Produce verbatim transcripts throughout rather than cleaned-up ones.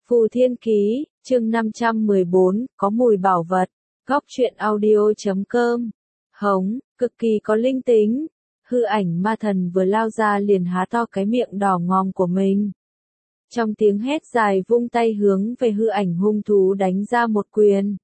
Phù Thiên Ký, chương năm trăm mười bốn, có mùi bảo vật, góc truyện audio.com. Hống, cực kỳ có linh tính. Hư ảnh ma thần vừa lao ra liền há to cái miệng đỏ ngòm của mình. Trong tiếng hét dài vung tay hướng về hư ảnh hung thú đánh ra một quyền.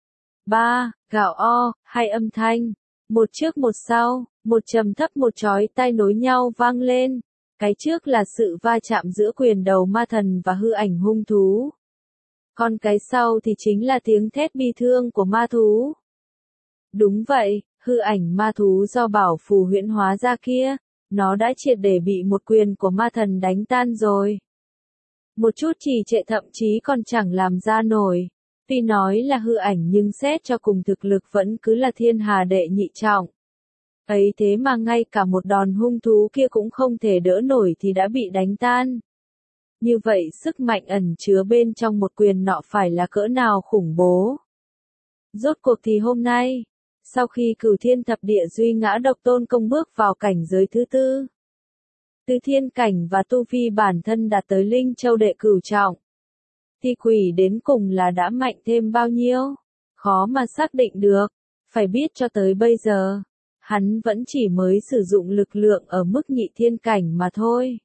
Ba, gạo o, hai âm thanh, một trước một sau, một trầm thấp một chói tai nối nhau vang lên. Cái trước là sự va chạm giữa quyền đầu ma thần và hư ảnh hung thú. Còn cái sau thì chính là tiếng thét bi thương của ma thú. Đúng vậy, hư ảnh ma thú do bảo phù huyễn hóa ra kia, nó đã triệt để bị một quyền của ma thần đánh tan rồi. Một chút trì trệ thậm chí còn chẳng làm ra nổi. Tuy nói là hư ảnh nhưng xét cho cùng thực lực vẫn cứ là thiên hà đệ nhị trọng. Ấy thế mà ngay cả một đòn hung thú kia cũng không thể đỡ nổi thì đã bị đánh tan. Như vậy sức mạnh ẩn chứa bên trong một quyền nọ phải là cỡ nào khủng bố. Rốt cuộc thì hôm nay, sau khi Cửu Thiên Thập Địa Duy Ngã Độc Tôn Công bước vào cảnh giới thứ tư, Tứ Thiên Cảnh và tu vi bản thân đạt tới Linh Châu đệ cửu trọng, thì quỷ đến cùng là đã mạnh thêm bao nhiêu, khó mà xác định được. Phải biết cho tới bây giờ, hắn vẫn chỉ mới sử dụng lực lượng ở mức nhị thiên cảnh mà thôi.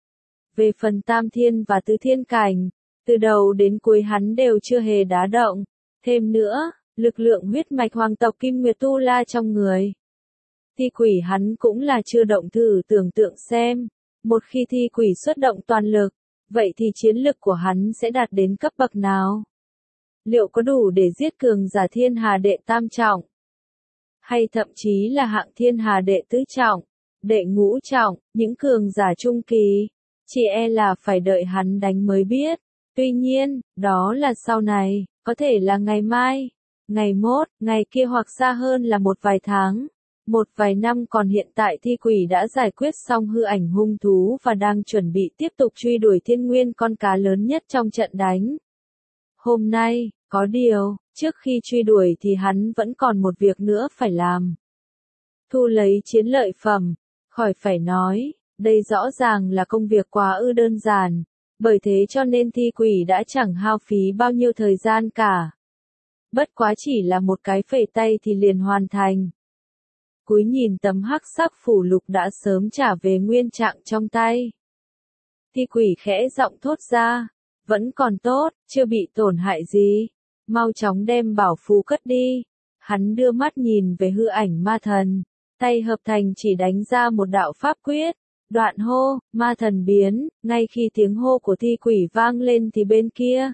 Về phần tam thiên và tứ thiên cảnh, từ đầu đến cuối hắn đều chưa hề đá động. Thêm nữa, lực lượng huyết mạch hoàng tộc Kim Nguyệt Tu La trong người, thi quỷ hắn cũng là chưa động thử tưởng tượng xem. Một khi thi quỷ xuất động toàn lực, vậy thì chiến lực của hắn sẽ đạt đến cấp bậc nào? Liệu có đủ để giết cường giả thiên hà đệ tam trọng? Hay thậm chí là hạng thiên hà đệ tứ trọng, đệ ngũ trọng, những cường giả trung kỳ, chỉ e là phải đợi hắn đánh mới biết. Tuy nhiên, đó là sau này, có thể là ngày mai, ngày mốt, ngày kia hoặc xa hơn là một vài tháng, một vài năm. Còn hiện tại thi quỷ đã giải quyết xong hư ảnh hung thú và đang chuẩn bị tiếp tục truy đuổi thiên nguyên, con cá lớn nhất trong trận đánh. Hôm nay, có điều, trước khi truy đuổi thì hắn vẫn còn một việc nữa phải làm. Thu lấy chiến lợi phẩm, khỏi phải nói, đây rõ ràng là công việc quá ư đơn giản, bởi thế cho nên thi quỷ đã chẳng hao phí bao nhiêu thời gian cả. Bất quá chỉ là một cái phẩy tay thì liền hoàn thành. Cúi nhìn tấm hắc sắc phủ lục đã sớm trả về nguyên trạng trong tay, thi quỷ khẽ giọng thốt ra, vẫn còn tốt, chưa bị tổn hại gì, mau chóng đem bảo phù cất đi. Hắn đưa mắt nhìn về hư ảnh ma thần, tay hợp thành chỉ đánh ra một đạo pháp quyết, đoạn hô, ma thần biến. Ngay khi tiếng hô của thi quỷ vang lên thì bên kia,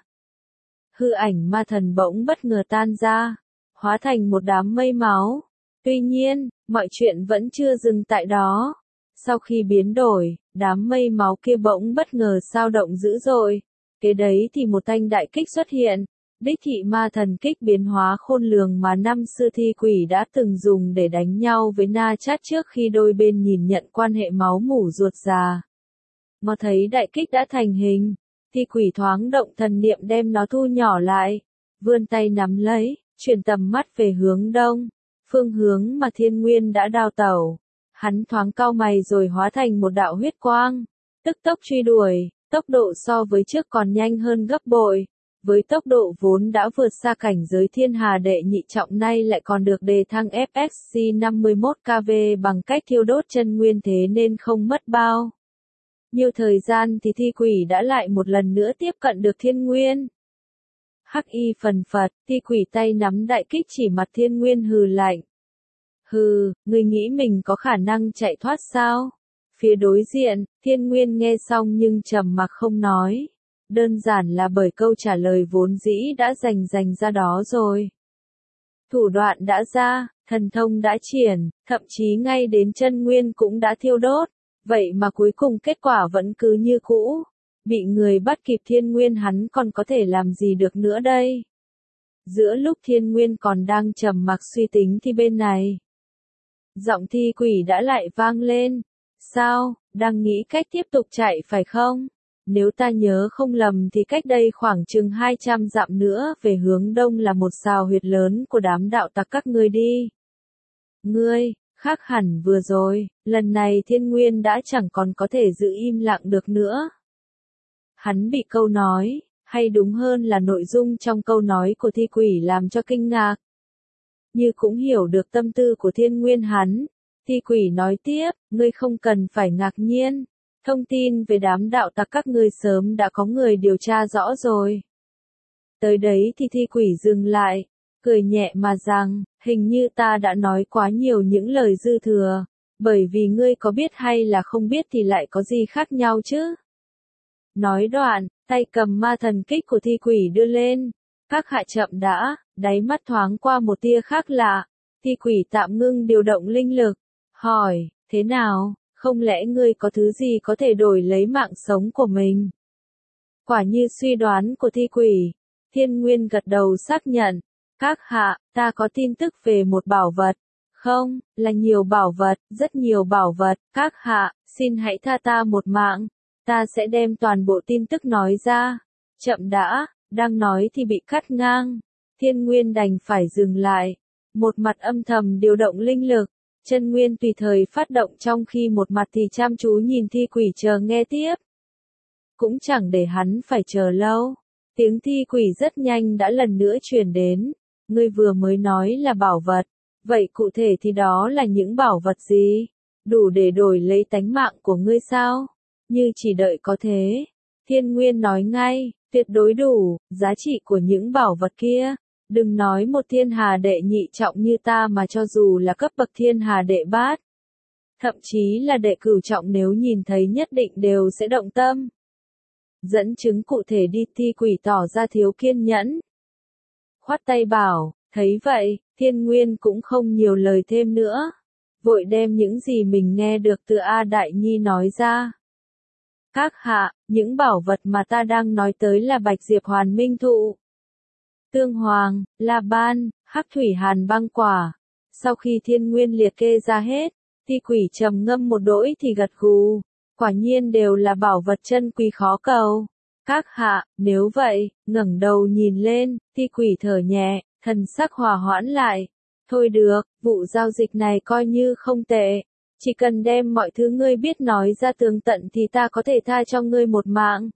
hư ảnh ma thần bỗng bất ngờ tan ra, hóa thành một đám mây máu. Tuy nhiên, mọi chuyện vẫn chưa dừng tại đó. Sau khi biến đổi, đám mây máu kia bỗng bất ngờ sao động dữ dội. Kế đấy thì một thanh đại kích xuất hiện, đích thị ma thần kích biến hóa khôn lường mà năm xưa thi quỷ đã từng dùng để đánh nhau với Na Chát trước khi đôi bên nhìn nhận quan hệ máu mủ ruột già. Mà thấy đại kích đã thành hình, thi quỷ thoáng động thần niệm đem nó thu nhỏ lại, vươn tay nắm lấy, chuyển tầm mắt về hướng đông, phương hướng mà thiên nguyên đã đào tẩu. Hắn thoáng cau mày rồi hóa thành một đạo huyết quang, tức tốc truy đuổi, tốc độ so với trước còn nhanh hơn gấp bội. Với tốc độ vốn đã vượt xa cảnh giới thiên hà đệ nhị trọng nay lại còn được đề thăng ép ích xê năm mươi mốt ki lô bằng cách thiêu đốt chân nguyên, thế nên không mất bao nhiều thời gian thì thi quỷ đã lại một lần nữa tiếp cận được thiên nguyên. Hắc y phần phật, thi quỷ tay nắm đại kích chỉ mặt thiên nguyên hừ lạnh. Hừ, ngươi nghĩ mình có khả năng chạy thoát sao? Phía đối diện, thiên nguyên nghe xong nhưng trầm mặc không nói. Đơn giản là bởi câu trả lời vốn dĩ đã dành dành ra đó rồi. Thủ đoạn đã ra, thần thông đã triển, thậm chí ngay đến chân nguyên cũng đã thiêu đốt. Vậy mà cuối cùng kết quả vẫn cứ như cũ. Bị người bắt kịp thiên nguyên, hắn còn có thể làm gì được nữa đây? Giữa lúc thiên nguyên còn đang trầm mặc suy tính thì bên này, giọng thi quỷ đã lại vang lên. Sao, đang nghĩ cách tiếp tục chạy phải không? Nếu ta nhớ không lầm thì cách đây khoảng chừng hai trăm dặm nữa về hướng đông là một sào huyệt lớn của đám đạo tặc các ngươi đi. Ngươi, khác hẳn vừa rồi, lần này thiên nguyên đã chẳng còn có thể giữ im lặng được nữa. Hắn bị câu nói, hay đúng hơn là nội dung trong câu nói của thi quỷ làm cho kinh ngạc. Như cũng hiểu được tâm tư của Thiên Nguyên hắn, thi quỷ nói tiếp, ngươi không cần phải ngạc nhiên, thông tin về đám đạo tặc các ngươi sớm đã có người điều tra rõ rồi. Tới đấy thì thi quỷ dừng lại, cười nhẹ mà rằng, hình như ta đã nói quá nhiều những lời dư thừa, bởi vì ngươi có biết hay là không biết thì lại có gì khác nhau chứ. Nói đoạn, tay cầm ma thần kích của thi quỷ đưa lên, các hạ chậm đã, đáy mắt thoáng qua một tia khác lạ, thi quỷ tạm ngưng điều động linh lực, hỏi, thế nào, không lẽ ngươi có thứ gì có thể đổi lấy mạng sống của mình? Quả như suy đoán của thi quỷ, Thiên Nguyên gật đầu xác nhận, các hạ, ta có tin tức về một bảo vật, không, là nhiều bảo vật, rất nhiều bảo vật, các hạ, xin hãy tha ta một mạng, ta sẽ đem toàn bộ tin tức nói ra. Chậm đã, đang nói thì bị cắt ngang, Thiên Nguyên đành phải dừng lại, một mặt âm thầm điều động linh lực, chân nguyên tùy thời phát động trong khi một mặt thì chăm chú nhìn thi quỷ chờ nghe tiếp. Cũng chẳng để hắn phải chờ lâu, tiếng thi quỷ rất nhanh đã lần nữa truyền đến, ngươi vừa mới nói là bảo vật, vậy cụ thể thì đó là những bảo vật gì? Đủ để đổi lấy tánh mạng của ngươi sao? Như chỉ đợi có thế. Thiên Nguyên nói ngay, tuyệt đối đủ, giá trị của những bảo vật kia. Đừng nói một thiên hà đệ nhị trọng như ta mà cho dù là cấp bậc thiên hà đệ bát. Thậm chí là đệ cửu trọng nếu nhìn thấy nhất định đều sẽ động tâm. Dẫn chứng cụ thể đi, thi quỷ tỏ ra thiếu kiên nhẫn. Khoát tay bảo, thấy vậy, Thiên Nguyên cũng không nhiều lời thêm nữa. Vội đem những gì mình nghe được từ A Đại Nhi nói ra. Các hạ, những bảo vật mà ta đang nói tới là Bạch Diệp Hoàn Minh Thụ, Tương Hoàng, La Ban, Hắc Thủy Hàn Băng Quả. Sau khi Thiên Nguyên liệt kê ra hết, thi quỷ trầm ngâm một đỗi thì gật gù. Quả nhiên đều là bảo vật chân quý khó cầu. Các hạ, nếu vậy, ngẩng đầu nhìn lên, thi quỷ thở nhẹ, thần sắc hòa hoãn lại. Thôi được, vụ giao dịch này coi như không tệ. Chỉ cần đem mọi thứ ngươi biết nói ra tường tận thì ta có thể tha cho ngươi một mạng.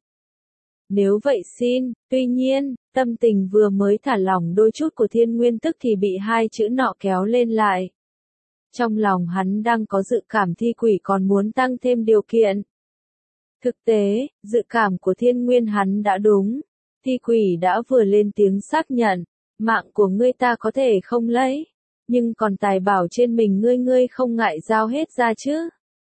Nếu vậy xin, tuy nhiên, tâm tình vừa mới thả lỏng đôi chút của Thiên Nguyên tức thì bị hai chữ nọ kéo lên lại. Trong lòng hắn đang có dự cảm thi quỷ còn muốn tăng thêm điều kiện. Thực tế, dự cảm của Thiên Nguyên hắn đã đúng. Thi quỷ đã vừa lên tiếng xác nhận, mạng của ngươi ta có thể không lấy, nhưng còn tài bảo trên mình ngươi ngươi không ngại giao hết ra chứ.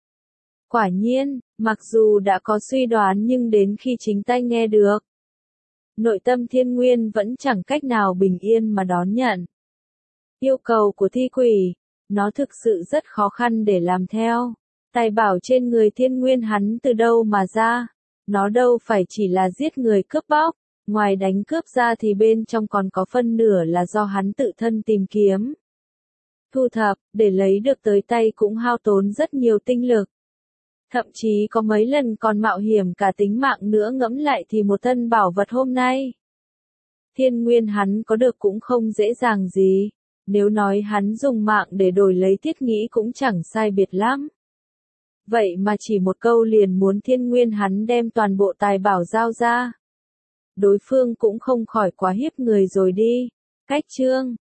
Quả nhiên, mặc dù đã có suy đoán nhưng đến khi chính tay nghe được, nội tâm Thiên Nguyên vẫn chẳng cách nào bình yên mà đón nhận. Yêu cầu của thi quỷ, nó thực sự rất khó khăn để làm theo. Tài bảo trên người Thiên Nguyên hắn từ đâu mà ra? Nó đâu phải chỉ là giết người cướp bóc, ngoài đánh cướp ra thì bên trong còn có phân nửa là do hắn tự thân tìm kiếm. Thu thập, để lấy được tới tay cũng hao tốn rất nhiều tinh lực. Thậm chí có mấy lần còn mạo hiểm cả tính mạng nữa, ngẫm lại thì một thân bảo vật hôm nay. Thiên Nguyên hắn có được cũng không dễ dàng gì, nếu nói hắn dùng mạng để đổi lấy thiết nghĩ cũng chẳng sai biệt lắm. Vậy mà chỉ một câu liền muốn Thiên Nguyên hắn đem toàn bộ tài bảo giao ra. Đối phương cũng không khỏi quá hiếp người rồi đi. Cách chương